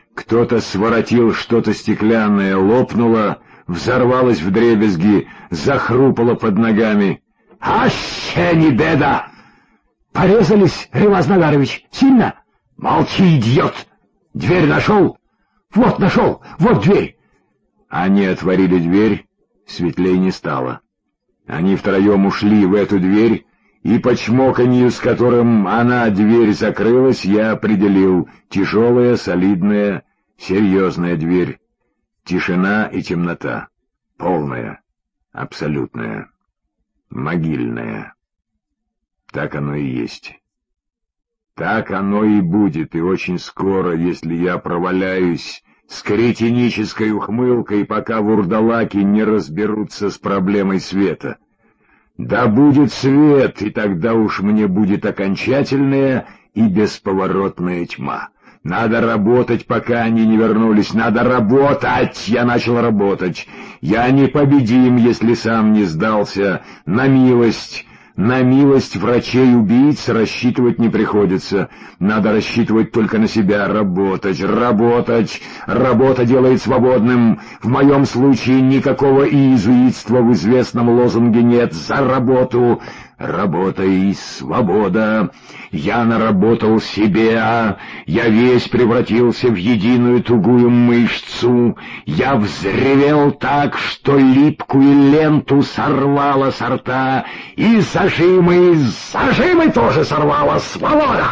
Кто-то своротил что-то стеклянное, лопнуло, взорвалось вдребезги, захрупало под ногами. «Аще не беда!» «Порезались, Ремаз Нагарович, сильно?» «Молчи, идиот! Дверь нашел?» «Вот нашел, вот дверь!» Они отворили дверь, светлей не стало. Они втроем ушли в эту дверь, и по чмоканью, с которым она, дверь, закрылась, я определил: тяжелая, солидная, серьезная дверь. Тишина и темнота. Полная, абсолютная, могильная. Так оно и есть. Так оно и будет, и очень скоро, если я проваляюсь с кретинической ухмылкой, пока вурдалаки не разберутся с проблемой света. Да будет свет, и тогда уж мне будет окончательная и бесповоротная тьма. Надо работать, пока они не вернулись. Надо работать! Я начал работать. Я непобедим, если сам не сдался. На милость врачей-убийц рассчитывать не приходится. Надо рассчитывать только на себя. Работать, работать. Работа делает свободным. В моем случае никакого иезуитства в известном лозунге нет. За работу. Работа и свобода. Я наработал себя. Я весь превратился в единую тугую мышцу. Я взревел так, что липкую ленту сорвало со рта, и зажимы тоже сорвало. Свобода!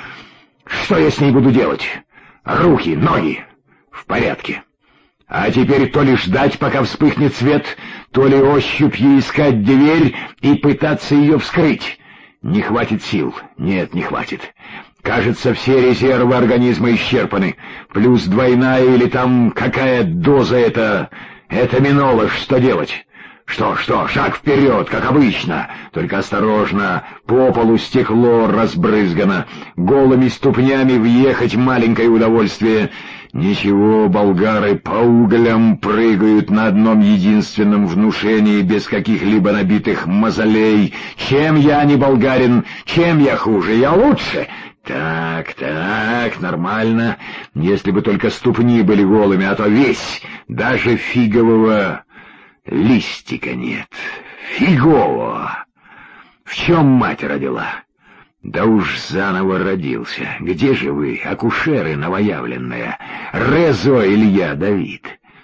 Что я с ней буду делать? Руки, ноги в порядке. А теперь то ли ждать, пока вспыхнет свет, то ли ощупью искать дверь и пытаться ее вскрыть. Не хватит сил. Нет, не хватит. Кажется, все резервы организма исчерпаны. Плюс двойная или там какая доза это минола. Что делать? Что, шаг вперед, как обычно. Только осторожно, по полу стекло разбрызгано. Голыми ступнями въехать маленькое удовольствие. Ничего, болгары по углям прыгают на одном единственном внушении, без каких-либо набитых мозолей. Чем я не болгарин, чем я хуже? Я лучше. Так, нормально. Если бы только ступни были голыми, а то весь, даже фигового листика нет. Фигового. В чем мать родила? Да уж заново родился. Где же вы, акушеры новоявленные? Резо Илья Давид.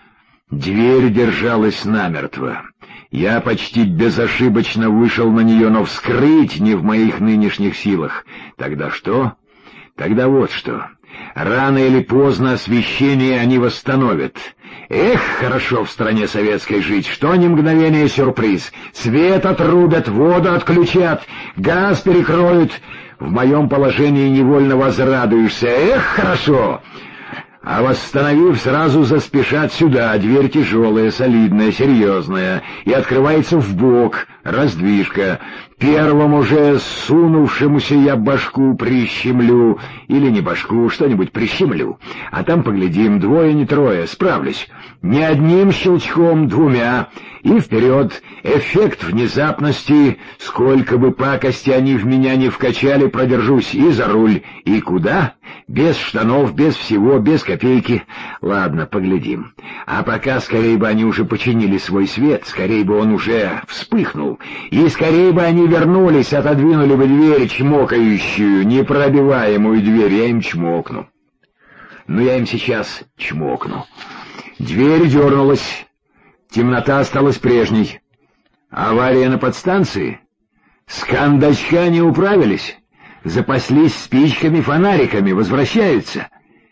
Дверь держалась намертво. Я почти безошибочно вышел на нее, но вскрыть не в моих нынешних силах. Тогда что? Тогда вот что. Рано или поздно освещение они восстановят. Эх, хорошо в стране советской жить, что ни мгновение сюрприз. Свет отрубят, воду отключат, газ перекроют. В моем положении невольно возрадуешься. Эх, хорошо! А восстановив, сразу заспешат сюда. Дверь тяжелая, солидная, серьезная, и открывается вбок, раздвижка. Первому же сунувшемуся я башку прищемлю, или не башку, что-нибудь прищемлю. А там поглядим, двое не трое, справлюсь. Не одним щелчком, двумя. И вперед, эффект внезапности, сколько бы пакости они в меня не вкачали, продержусь и за руль. И куда? Без штанов, без всего, без копейки. Ладно, поглядим. А пока скорее бы они уже починили свой свет, скорее бы он уже вспыхнул, и скорее бы они вернулись, отодвинули бы дверь чмокающую, непробиваемую дверь, я им чмокну. Но я им сейчас чмокну. Дверь дернулась. Темнота осталась прежней. Авария на подстанции? С кондачка не управились. Запаслись спичками-фонариками, возвращаются.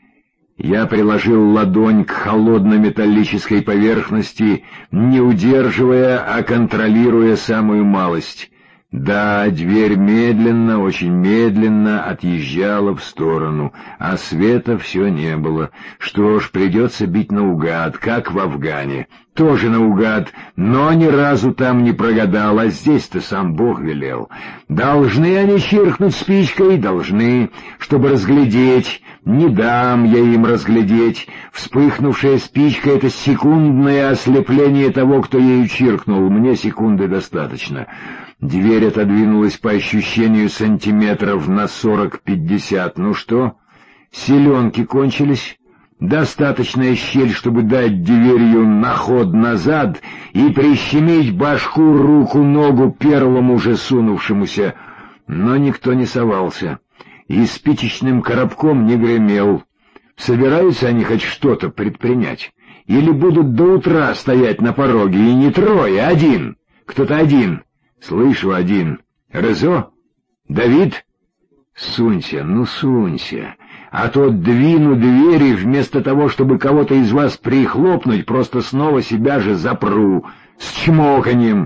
Я приложил ладонь к холодной металлической поверхности, не удерживая, а контролируя самую малость. Да, дверь медленно, очень медленно отъезжала в сторону, а света все не было. Что ж, придется бить наугад, как в Афгане. Тоже наугад, но ни разу там не прогадал, а здесь-то сам Бог велел. Должны они чиркнуть спичкой, должны, чтобы разглядеть. Не дам я им разглядеть. Вспыхнувшая спичка — это секундное ослепление того, кто ею чиркнул. Мне секунды достаточно. Дверь отодвинулась по ощущению сантиметров на 40-50. Ну что, селенки кончились? Достаточная щель, чтобы дать дверью на ход назад и прищемить башку, руку, ногу первому же сунувшемуся. Но никто не совался, и спичечным коробком не гремел. Собираются они хоть что-то предпринять? Или будут до утра стоять на пороге, и не трое, а один? Кто-то один. Слышу, один. Резо? Давид? Сунься, ну сунься. А то двину двери, вместо того, чтобы кого-то из вас прихлопнуть, просто снова себя же запру. С чмоканьем.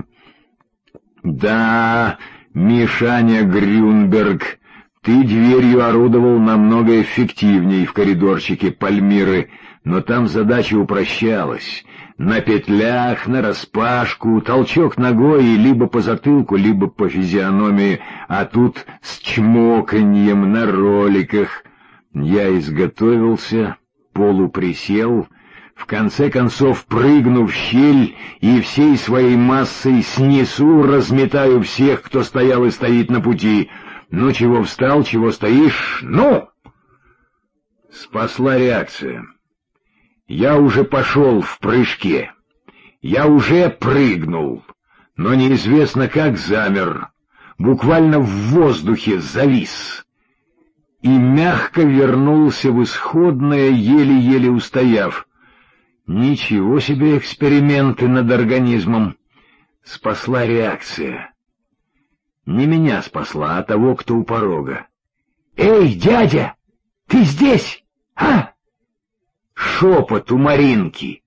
Да, Мишаня Грюнберг, ты дверью орудовал намного эффективней в коридорчике Пальмиры, но там задача упрощалась. На петлях, нараспашку, толчок ногой либо по затылку, либо по физиономии, а тут с чмоканьем на роликах. Я изготовился, полуприсел, в конце концов прыгну в щель и всей своей массой снесу, разметаю всех, кто стоял и стоит на пути. Ну, чего встал, чего стоишь? Ну! Спасла реакция. Я уже пошел в прыжке. Я уже прыгнул, но неизвестно как замер, буквально в воздухе завис. И мягко вернулся в исходное, еле-еле устояв. Ничего себе эксперименты над организмом. Спасла реакция. Не меня спасла, а того, кто у порога. «Эй, дядя, ты здесь, а?» Шепот у Маринки,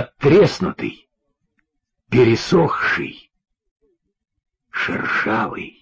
надтреснутый, пересохший, шершавый.